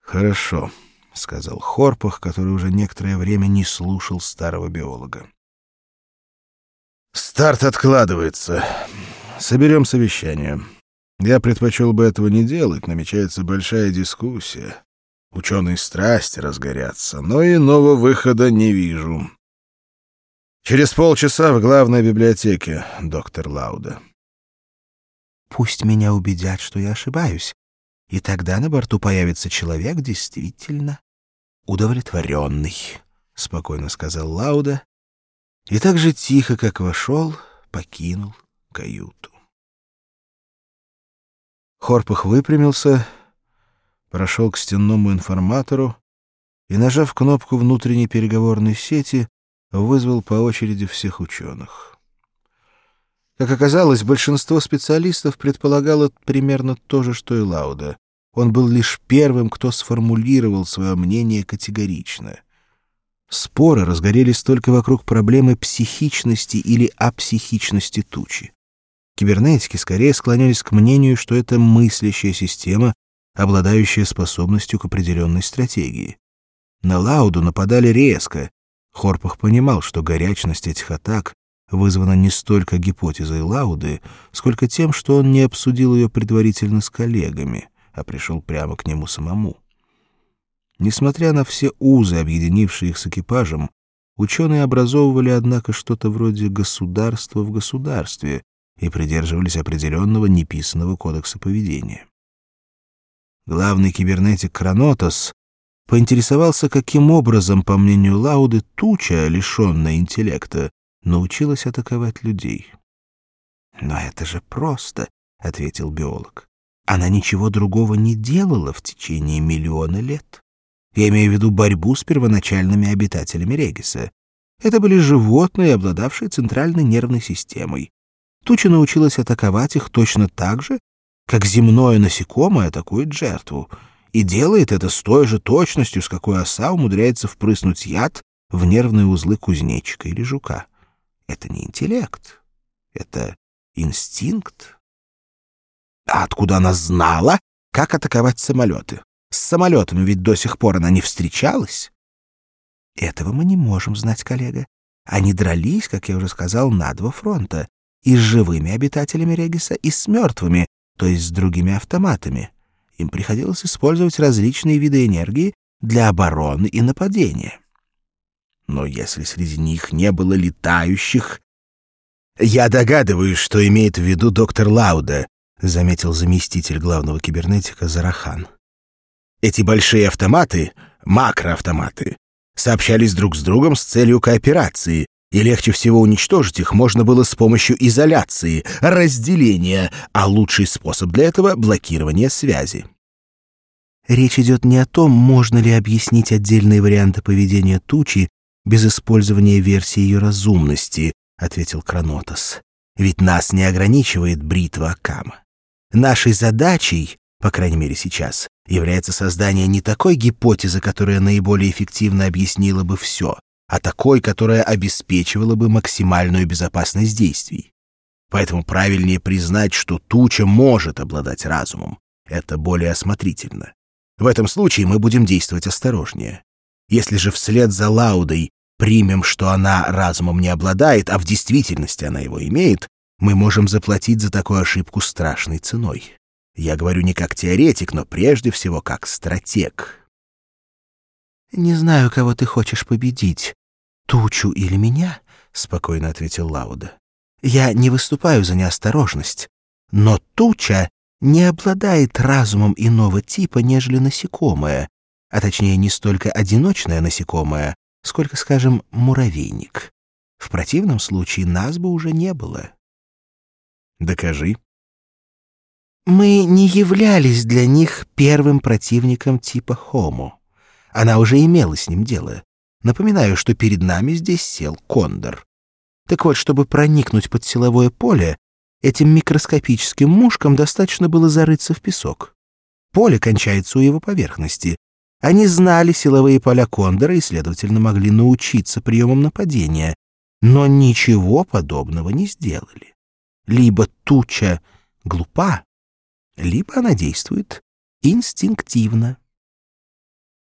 «Хорошо», — сказал Хорпах, который уже некоторое время не слушал старого биолога. «Старт откладывается. Соберем совещание. Я предпочел бы этого не делать, намечается большая дискуссия. Ученые страсти разгорятся, но иного выхода не вижу. Через полчаса в главной библиотеке, доктор Лауда». «Пусть меня убедят, что я ошибаюсь, и тогда на борту появится человек действительно удовлетворенный», — спокойно сказал Лауда, и так же тихо, как вошел, покинул каюту. Хорпах выпрямился, прошел к стенному информатору и, нажав кнопку внутренней переговорной сети, вызвал по очереди всех ученых. Как оказалось, большинство специалистов предполагало примерно то же, что и Лауда. Он был лишь первым, кто сформулировал свое мнение категорично. Споры разгорелись только вокруг проблемы психичности или апсихичности тучи. Кибернетики скорее склонялись к мнению, что это мыслящая система, обладающая способностью к определенной стратегии. На Лауду нападали резко. Хорпах понимал, что горячность этих атак вызвана не столько гипотезой Лауды, сколько тем, что он не обсудил ее предварительно с коллегами, а пришел прямо к нему самому. Несмотря на все узы, объединившие их с экипажем, ученые образовывали, однако, что-то вроде государства в государстве и придерживались определенного неписанного кодекса поведения. Главный кибернетик Кранотос поинтересовался, каким образом, по мнению Лауды, туча, лишенная интеллекта, научилась атаковать людей. «Но это же просто», — ответил биолог. «Она ничего другого не делала в течение миллиона лет. Я имею в виду борьбу с первоначальными обитателями Региса. Это были животные, обладавшие центральной нервной системой. Туча научилась атаковать их точно так же, как земное насекомое атакует жертву, и делает это с той же точностью, с какой оса умудряется впрыснуть яд в нервные узлы кузнечика или жука. Это не интеллект, это инстинкт». «А откуда она знала, как атаковать самолеты? С самолетами ведь до сих пор она не встречалась». «Этого мы не можем знать, коллега. Они дрались, как я уже сказал, на два фронта. И с живыми обитателями Региса, и с мертвыми, то есть с другими автоматами. Им приходилось использовать различные виды энергии для обороны и нападения. Но если среди них не было летающих...» «Я догадываюсь, что имеет в виду доктор Лауда», — заметил заместитель главного кибернетика Зарахан. «Эти большие автоматы, макроавтоматы, сообщались друг с другом с целью кооперации, и легче всего уничтожить их можно было с помощью изоляции, разделения, а лучший способ для этого — блокирование связи». «Речь идет не о том, можно ли объяснить отдельные варианты поведения тучи без использования версии ее разумности», — ответил Кранотос. «Ведь нас не ограничивает бритва Акама. Нашей задачей, по крайней мере сейчас, является создание не такой гипотезы, которая наиболее эффективно объяснила бы все, а такой, которая обеспечивала бы максимальную безопасность действий. Поэтому правильнее признать, что туча может обладать разумом. Это более осмотрительно. В этом случае мы будем действовать осторожнее. Если же вслед за Лаудой примем, что она разумом не обладает, а в действительности она его имеет, мы можем заплатить за такую ошибку страшной ценой. Я говорю не как теоретик, но прежде всего как стратег». «Не знаю, кого ты хочешь победить, тучу или меня», — спокойно ответил Лауда. «Я не выступаю за неосторожность, но туча не обладает разумом иного типа, нежели насекомое, а точнее не столько одиночное насекомое, сколько, скажем, муравейник. В противном случае нас бы уже не было». «Докажи». «Мы не являлись для них первым противником типа Homo. Она уже имела с ним дело. Напоминаю, что перед нами здесь сел кондор. Так вот, чтобы проникнуть под силовое поле, этим микроскопическим мушкам достаточно было зарыться в песок. Поле кончается у его поверхности. Они знали силовые поля кондора и, следовательно, могли научиться приемам нападения, но ничего подобного не сделали. Либо туча глупа, либо она действует инстинктивно».